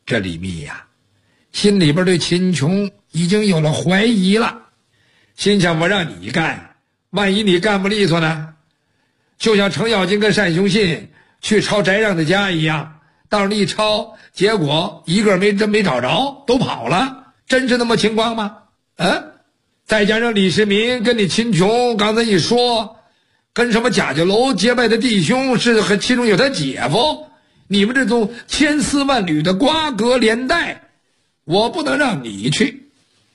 这李密呀，心里边对秦琼已经有了怀疑了，心想我让你干，万一你干不利索呢？就像程咬金跟单雄信去抄翟让的家一样，到时候一抄，结果一个没找着，都跑了，真是那么情况吗？再加上李世民跟你秦琼刚才一说，跟什么贾家楼结拜的弟兄是和其中有他姐夫，你们这种千丝万缕的瓜葛连带，我不能让你去。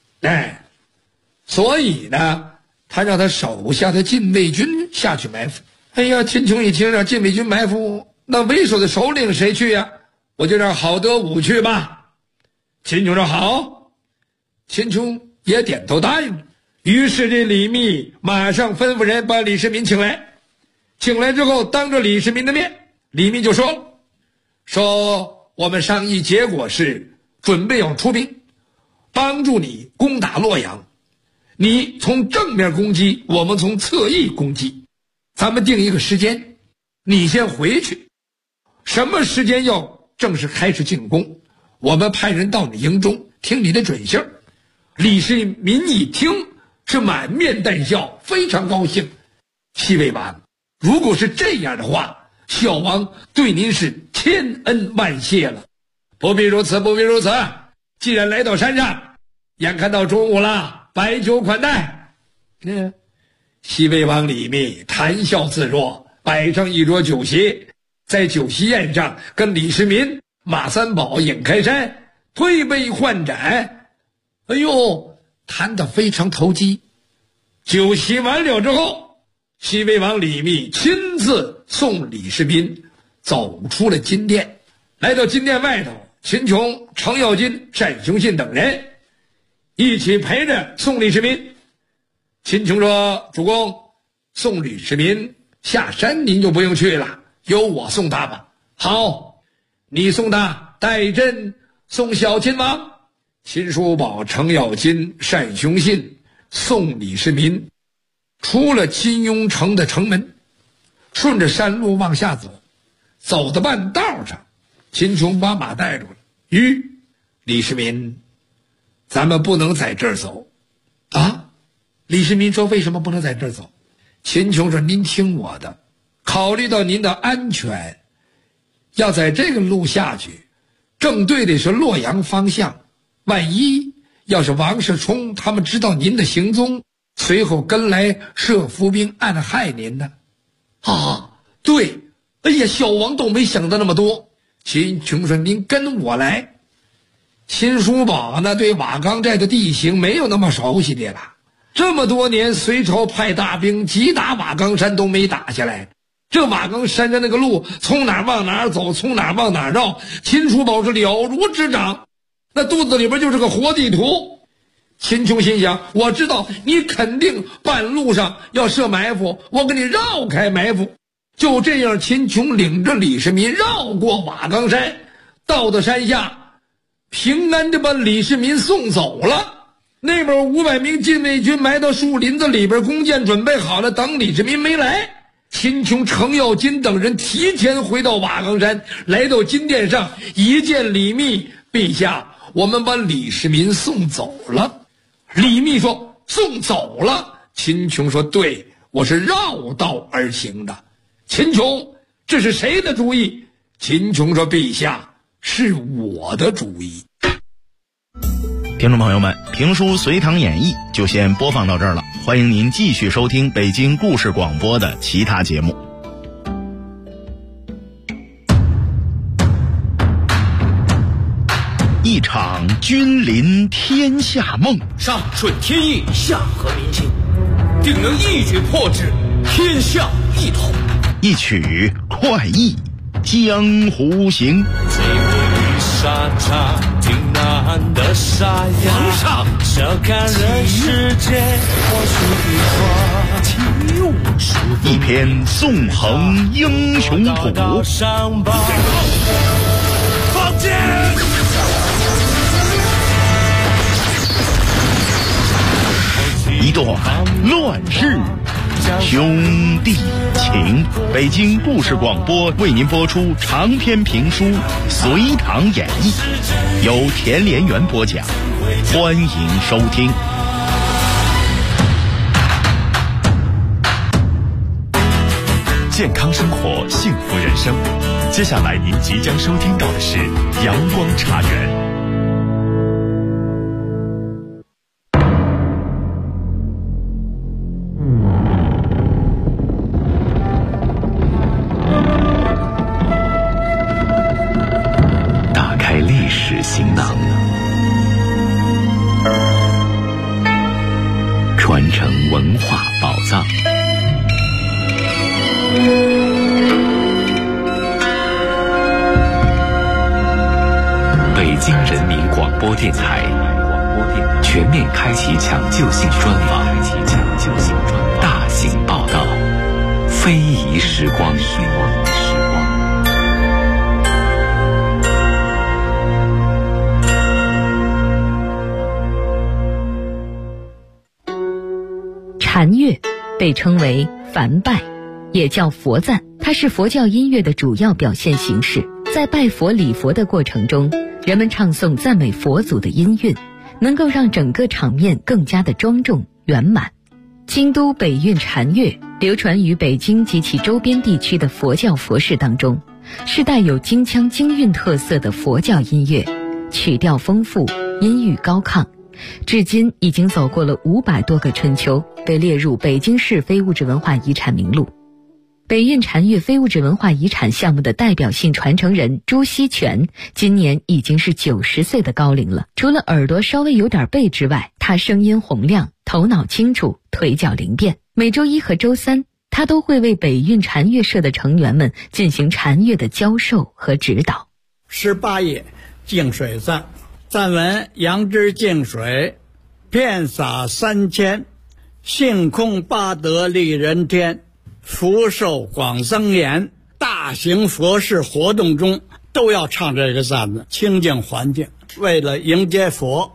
所以呢，他让他手下的禁卫军下去埋伏。哎呀，秦琼一听让禁卫军埋伏，那为首的首领谁去呀？我就让郝德武去吧。秦琼说好，秦琼也点头答应了。于是这李密马上吩咐人把李世民请来。请来之后，当着李世民的面，李密就说我们商议结果是准备要出兵帮助你攻打洛阳，你从正面攻击，我们从侧翼攻击，咱们定一个时间，你先回去，什么时间要正式开始进攻，我们派人到你营中听你的准信。李世民一听是满面带笑，非常高兴。西魏王，如果是这样的话，小王对您是千恩万谢了。不必如此，既然来到山上，眼看到中午了，摆酒款待。西魏王李密谈笑自若，摆上一桌酒席，在酒席宴上跟李世民、马三宝、尹开山推杯换盏，谈得非常投机。酒席完了之后，西魏王李密亲自送李世民走出了金殿。来到金殿外头，秦琼、程咬金、单雄信等人一起陪着送李世民。秦琼说，主公，送李世民下山您就不用去了，由我送他吧。好，你送他，代朕送小秦王。秦叔宝、程咬金、单雄信送李世民出了金庸城的城门，顺着山路往下走，走到半道上，秦琼把马带住了。李世民，咱们不能在这儿走啊！李世民说，为什么不能在这儿走？秦琼说，您听我的，考虑到您的安全，要在这个路下去，正对的是洛阳方向，万一要是王世充他们知道您的行踪，随后跟来设伏兵暗害您呢。对，小王都没想到那么多。秦琼说，您跟我来。秦叔宝呢，对瓦岗寨的地形没有那么熟悉的了，这么多年隋朝派大兵击打瓦岗山都没打下来，这瓦岗山的那个路从哪儿往哪儿走，从哪儿往哪儿绕，秦叔宝是了如指掌，那肚子里边就是个活地图。秦琼心想，我知道你肯定半路上要设埋伏，我给你绕开埋伏。就这样，秦琼领着李世民绕过瓦岗山，到了山下，平安地把李世民送走了。那边500名禁卫军埋到树林子里边，弓箭准备好了，等李世民没来。秦琼、程咬金等人提前回到瓦岗山，来到金殿上，一见李密，陛下，我们把李世民送走了。李密说，送走了？秦琼说，对，我是绕道而行的。秦琼，这是谁的主意？秦琼说，陛下，是我的主意。 听众朋友们，评书《隋唐演义》就先播放到这儿了，欢迎您继续收听北京故事广播的其他节目。一场君临天下梦， 上顺天意，下合民心，定能一举破之，天下一统。 一曲快意江湖行。 追捕沙场挺难的沙哑， 皇上笑看人世间或许一花， 一篇纵横英雄谱， 上报放箭， 一段乱世兄弟情。北京故事广播为您播出长篇评书《隋唐演义》，由田连元播讲，欢迎收听。 健康生活，幸福人生。接下来您即将收听到的是阳光茶园。打开历史行囊，传承文化宝藏。北京人民广播电台全面开启抢救性专访，大型报道，非遗时光。 禅乐被称为梵拜，也叫佛赞，它是佛教音乐的主要表现形式。在拜佛礼佛的过程中，人们唱诵赞美佛祖的音韵，能够让整个场面更加的庄重圆满。京都北韵禅乐流传于北京及其周边地区的佛教佛事当中，是带有京腔京韵特色的佛教音乐，曲调丰富，音域高亢，至今已经走过了500多个春秋，被列入北京市非物质文化遗产名录。北韵禅乐非物质文化遗产项目的代表性传承人朱锡全今年已经是90岁的高龄了。除了耳朵稍微有点背之外，他声音洪亮，头脑清楚，腿脚灵便。每周一和周三，他都会为北韵禅乐社的成员们进行禅乐的教授和指导。 18页净水赞，赞文：杨枝净水，遍洒3000，性空八德利人天，福寿广增延。大型佛事活动中都要唱这个赞子，清净环境，为了迎接佛。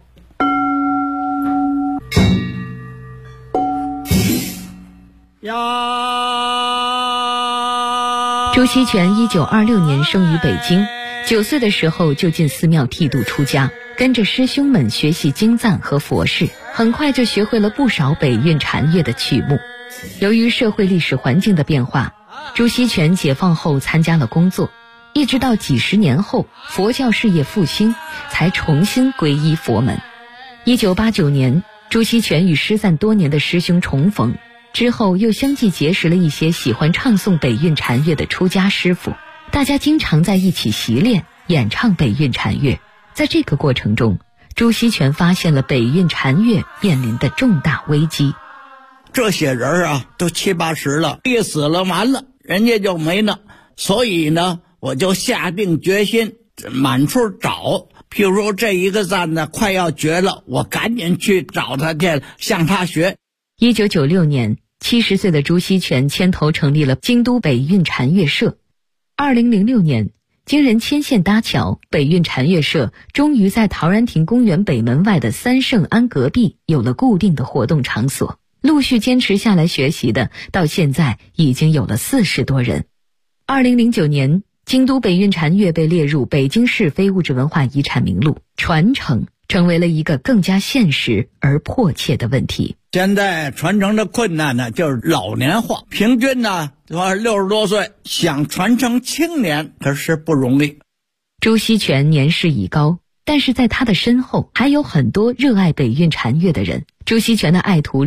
朱锡全1926年生于北京，9岁的时候就进寺庙剃度出家，跟着师兄们学习经赞和佛事，很快就学会了不少北韵禅乐的曲目。由于社会历史环境的变化，朱锡全解放后参加了工作，一直到几十年后佛教事业复兴，才重新皈依佛门。1989年，朱锡全与失散多年的师兄重逢，之后又相继结识了一些喜欢唱诵北韵禅乐的出家师傅，大家经常在一起习练演唱北韵禅乐。在这个过程中，朱锡全发现了北韵禅乐面临的重大危机。 这些人啊，都70、80了，一死了完了，人家就没了。所以呢，我就下定决心满处找。譬如说这一个赞呢快要绝了，我赶紧去找他去，向他学。 1996年，70岁的朱锡全牵头成立了京都北韵禅乐社。2006年，经人牵线搭桥，北韵禅乐社终于在陶然亭公园北门外的三圣庵隔壁有了固定的活动场所。陆续坚持下来学习的，到现在已经有了40多人。2009年，京都北韵禅乐被列入北京市非物质文化遗产名录，传承成为了一个更加现实而迫切的问题。 现在传承的困难呢，就是老年化，平均呢60多岁，想传承青年可是不容易。 朱锡全年事已高，但是在他的身后还有很多热爱北韵禅乐的人。朱锡全的爱徒